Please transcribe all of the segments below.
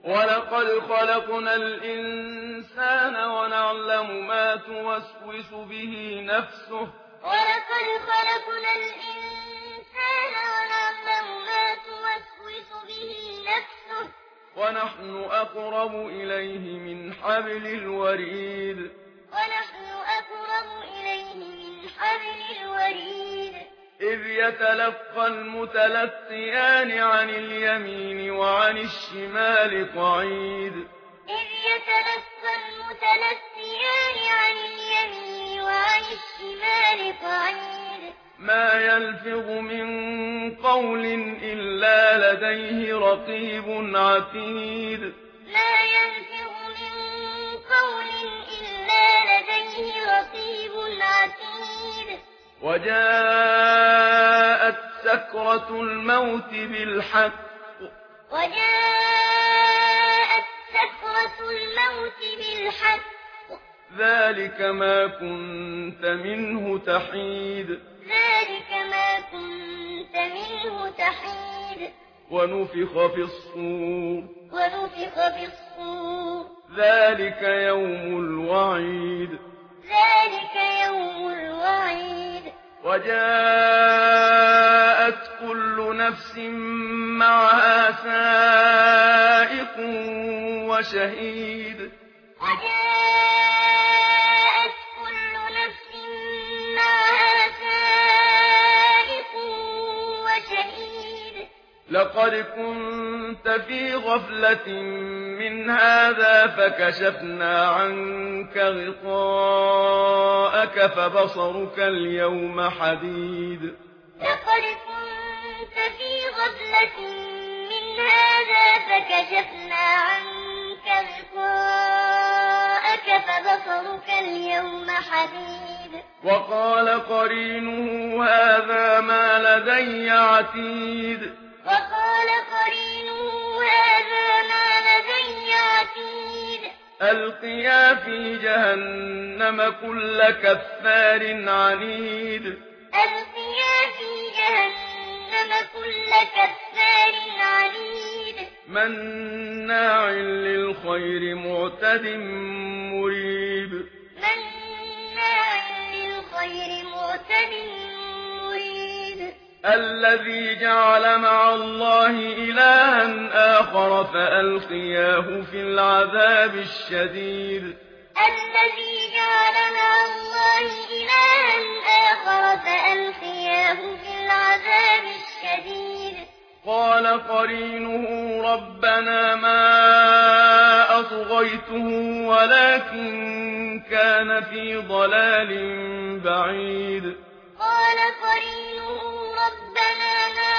ولقد خلقنا الإنسان ونعلم ما توسوس به نفسه ولقد خلقنا الإنسان ونعلم ما توسوس به نفسه ونحن أقرب إليه من حبل الوريد ونحن أقرب إليه من حبل الوريد إذ يتلقى المتلقيان عن اليمين وعن الشمال قعيد إذ يتلقى المتلقيان عن اليمين وعن الشمال قعيد ما يلفظ من قول إلا لديه رقيب عتيد ما يلفظ من قول إلا لديه رقيب عتيد وجاءت سكرة الموت بالحق وجاءت سكرة الموت بالحق ذلك ما كنت منه تحيد ذلك ما كنت منه تحيد ونفخ في الصور ذلك يوم الوعيد ذلك يوم الوعيد وجاءت كل نفس معها سائق وشهيد وجاءت كل نفس معها سائق وشهيد لقد كنت في غفلة من هذا فكشفنا عنك غطاءك فبصرك اليوم حديد لقد كنت في غفلة من هذا فكشفنا عنك غطاءك فبصرك اليوم حديد وقال قرينه هذا ما لدي عتيد وقال قرينه هذا ما لدي عتيد ألقيا في جهنم كل كفار عنيد ألقيا في جهنم كل كفار عنيد مناع للخير معتد مريب مناع للخير معتد مريب الذي جعل مع الله إلها آخر فألقياه في العذاب الشديد الذي جعل مع الله إلها آخر فألقياه في العذاب الشديد قال قرينه ربنا ما أطغيته ولكن كان في ضلال بعيد قال قرينه ربنا ما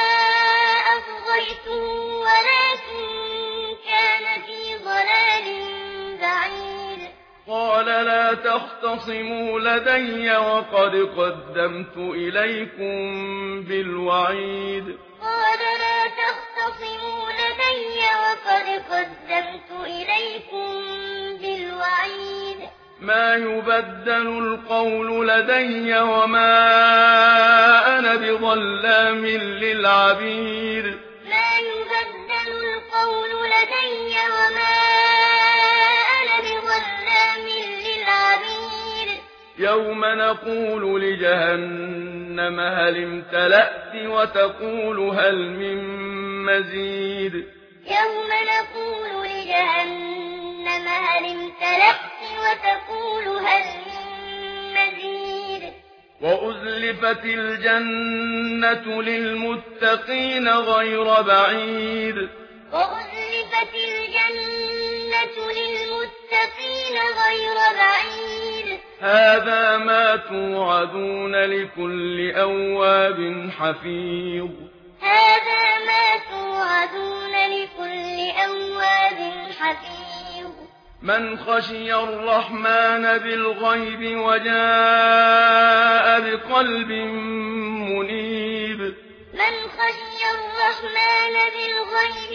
أطغيته ولكن كان في ضلال بعيد قال لا تختصموا لدي وقد قدمت إليكم بالوعيد قال لا تختصموا لدي وقد قدمت إليكم بالوعيد ما يبدل القول لدي وما أنا بظلام للعبيد ما يبدل القول لدي وما أنا بظلام للعبيد يوم نقول لجهنم هل امتلأت وتقول هل من مزيد يوم نقول لجهنم هل امتلأت وتقول هل من مزيد وأزلفت الجنة للمتقين غير بعيد وأزلفت الجنة للمتقين غير بعيد هذا ما توعدون لكل أواب حفيظ هذا ما توعدون لكل أواب حفيظ من خشي الرحمن بالغيب وجاء بقلب منيب من خشي الرحمن بالغيب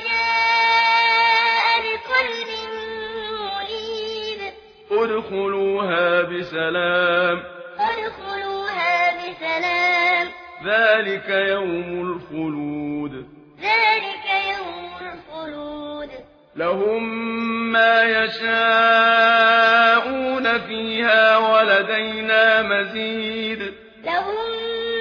وجاء بقلب منيب ادخلوها بسلام ذلك يوم الخلود ذلك يوم الخلود لهم ما يشاءون فيها ولدينا مزيد. لهم